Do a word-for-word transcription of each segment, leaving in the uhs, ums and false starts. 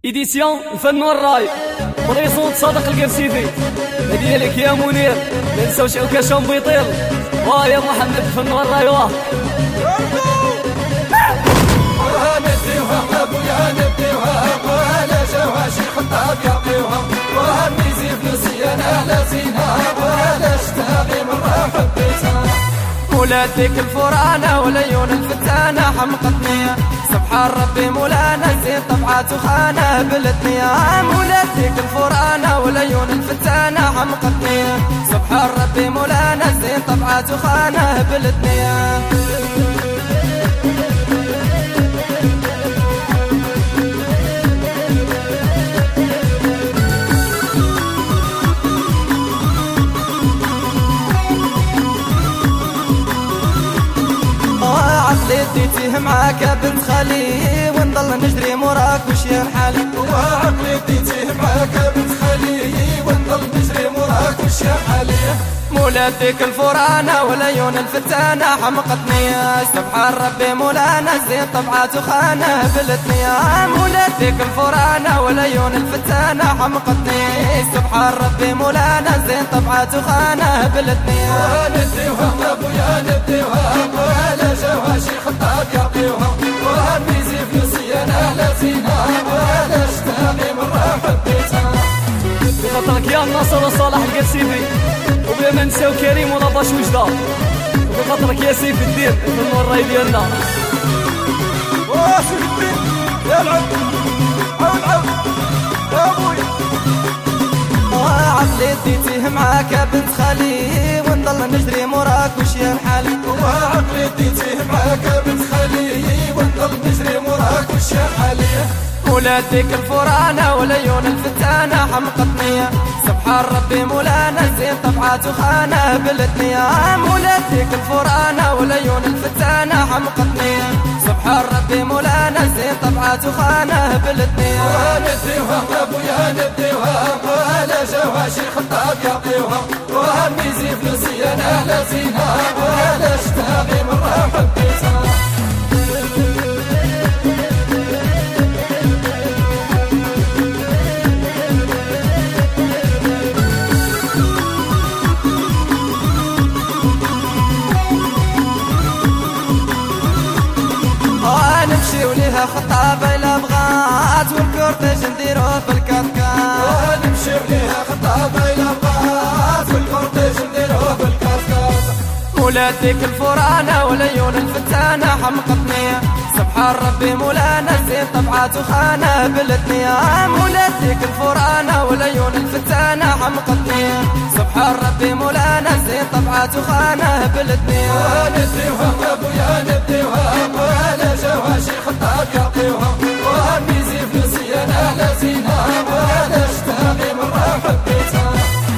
إديسيون الفن والراي بريصوت صادق القرسيفي. هدية لك يا منير، ما نساوش عكاشة بيطير. واه يا محمد الفن والراي واه نديوها ابويا نديوها ولا جاوها شي خطاب يعطيوها وهالميزي فلوسي انا لازينها ولا اشتاقي مرة حبيتها. مولاتك الفرانة والعيون الفتانة حمقتني، سبحان ربي مولانا زين طبعات وخانة بلتني. مولاتك الفرانة والعيون الفتانة حمقتني، سبحان ربي مولانا زين طبعات وخانة بلتني. عقلي اديتيه معاك يا بنت خالي ونضل نجري موراك وش حالي. وعقلي اديتيه معاك يا بنت خالي ونضل نجري موراك وش حالي. مولاتك الفرانة والعيون الفتانة حمقتني، سبحان ربي مولانا زين طبعات وخانة بلتني. مولاتك الفرانة والعيون الفتانة حمقتني، سبحان ربي مولانا زين طبعات وخانة بلتني. نديوها ابويا نديوها ولا جاوها شي خطاب يعطيوها وهالميزي فلوسي انا لازينها ولا اشتاقي مرة حبيتها. بخاطرك يا ناصر وصالح القرسيفي، وبلا ما نساو كريم ولا باش وجدة، وبخاطرك يا سيف الدين الفن والراي ديالنا. واه سيف الدين يا العب عاود عاود يا ابويا. عقلي اديتيه معاك يا بنت خالي ونضل نجري موراك وش حالي. وعقلي اديتيه معاك يا بنت خالي ونضل نجري موراك وش حالي. مولاتك الفرانة والعيون الفتانة حمقتني، سبحان ربي مولانا زين طبعات وخانة بلتني. مولاتك الفرانة والعيون الفتانة حمقتني، سبحان ربي مولانا زين طبعات وخانة بلتني. نديوها ابويا نديوها ولا جاوها شي خطاب يعطيوها وهالميزي فلوسي انا لازينها ولا اشتاقي مرة حبيتها. نمشيو ليها خطابة إلا بغات والكورتيج نديرو في الكركات. نمشيو ليها خطابة إلا بغات والكورتيج نديرو في الكركات. مولاتك الفرانة والعيون الفتانة حمقتني، سبحان ربي مولانا زين طبعات وخانة بلتني. مولاتك الفرانة والعيون الفتانة حمقتني، سبحان ربي مولانا زين طبعات وخانة بلتني. نديوها ابويا نديوها ولا جاوها شي خطاب يعطيوها وهالميزي فلوسي انا لازينها ولا اشتاقي مرة حبيتها.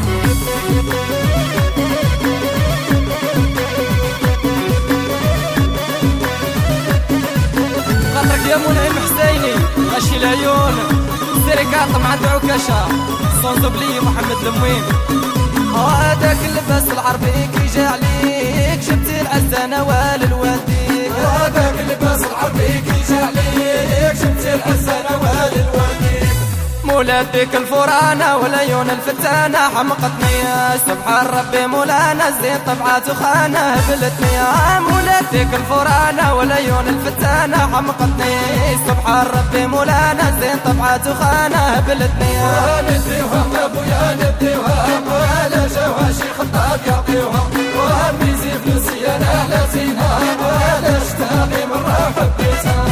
خاطرك يا منعم حسيني غشي العيون سيري كاطم عند عكاشة صوص بلي محمد الموين. هذاك اللباس العربي كي جا عليك جبتي العزة نوال الوالديك. هذاك اللباس العربي كي جا عليك جبتي العزة نوال الوالديك. مولاتك الفرانة والعيون الفتانة حمقتني، سبحان ربي مولانا زين طبعات وخانة بلتني. مولاتك الفرانة والعيون الفتانة حمقتني، سبحان ربي مولانا زين طبعات وخانة بلتني. نديوها ابويا نديوها ولا جاوها شي خطاب يعطيوها وهالميزي فلوسي انا لازينها ولا اشتاقي مرة حبيتها.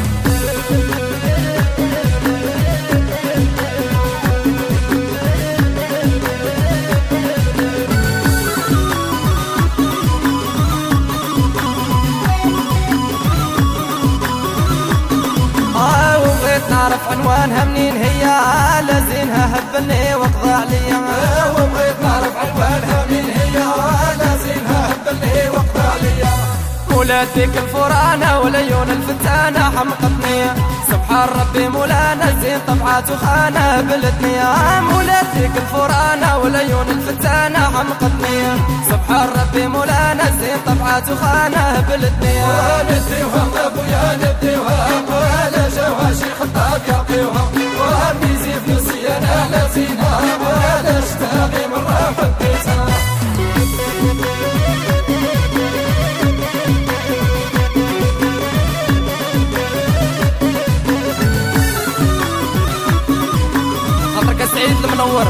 نعرف عنوانها منين هي لازينها هبلني وقضى عليا. وبغيت نعرف عنوانها منين هي لازينها هبلني وقضى عليا. مولاتك الفرانة والعيون الفتانة حمقتني، سبحان ربي مولانا زين طبعات وخانة بلتني. مولاتك الفرانة والعيون الفتانة حمقتني، سبحان ربي مولانا زين طبعات وخانة بلتني. نديوها ابويا نديوها ولا جاوها شي خطاب يعطيوها منور.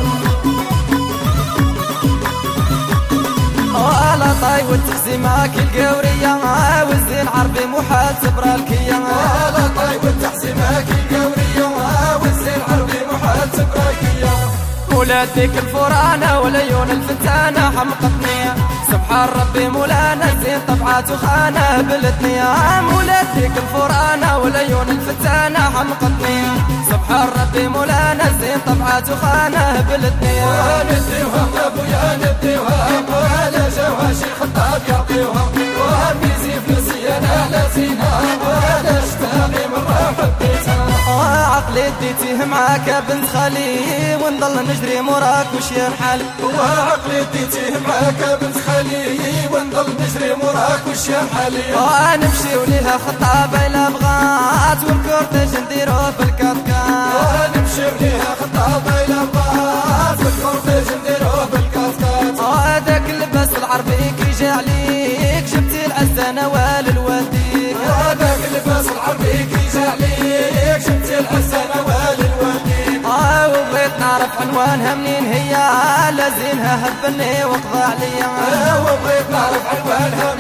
على طاي والتحسيمة كي القورية والزين عربي محاسب رالكية. على طاي والتحسيمة كي القورية والزين عربي محاسب رالكية. ولادك الفرانة والعيون الفتانة حمقتني سبحان ربي مولانا الزين طبعات وخانة بلدني. ولادك الفرانة والعيون الفتانة حمقتني سبحان ربي مولانا الزين طبعات وخانة بلدني. ونديوها ابويا نديوها وعلى جواشي خطاب يعطيوها وهالميزي فلوسي انا لا زينها ولا اشتاقي مرة حبيتها. عقلي اديتيه معاك بنت خالي ونضل نجري موراك وش ينحل. وعقلي اديتيه معاك بنت خالي ونضل نجري موراك وش ينحل. ونمشي وليها خطابة إلا بغات والكورتيج نديرو في الكاتكات. ونمشي وليها خطابة إلا بغات والكورتيج نديرو في الكاتكات. هذاك اللباس العربي كي جا عليك جبتي العزة نوال الوالديك. هذاك اللباس العربي كي جا عليك جبتي العزة نوال الوالديك. اه وبغيت نعرف عنوانها منين هي لازينها هبني وقضى عليا. وبغيت نعرف عنوانها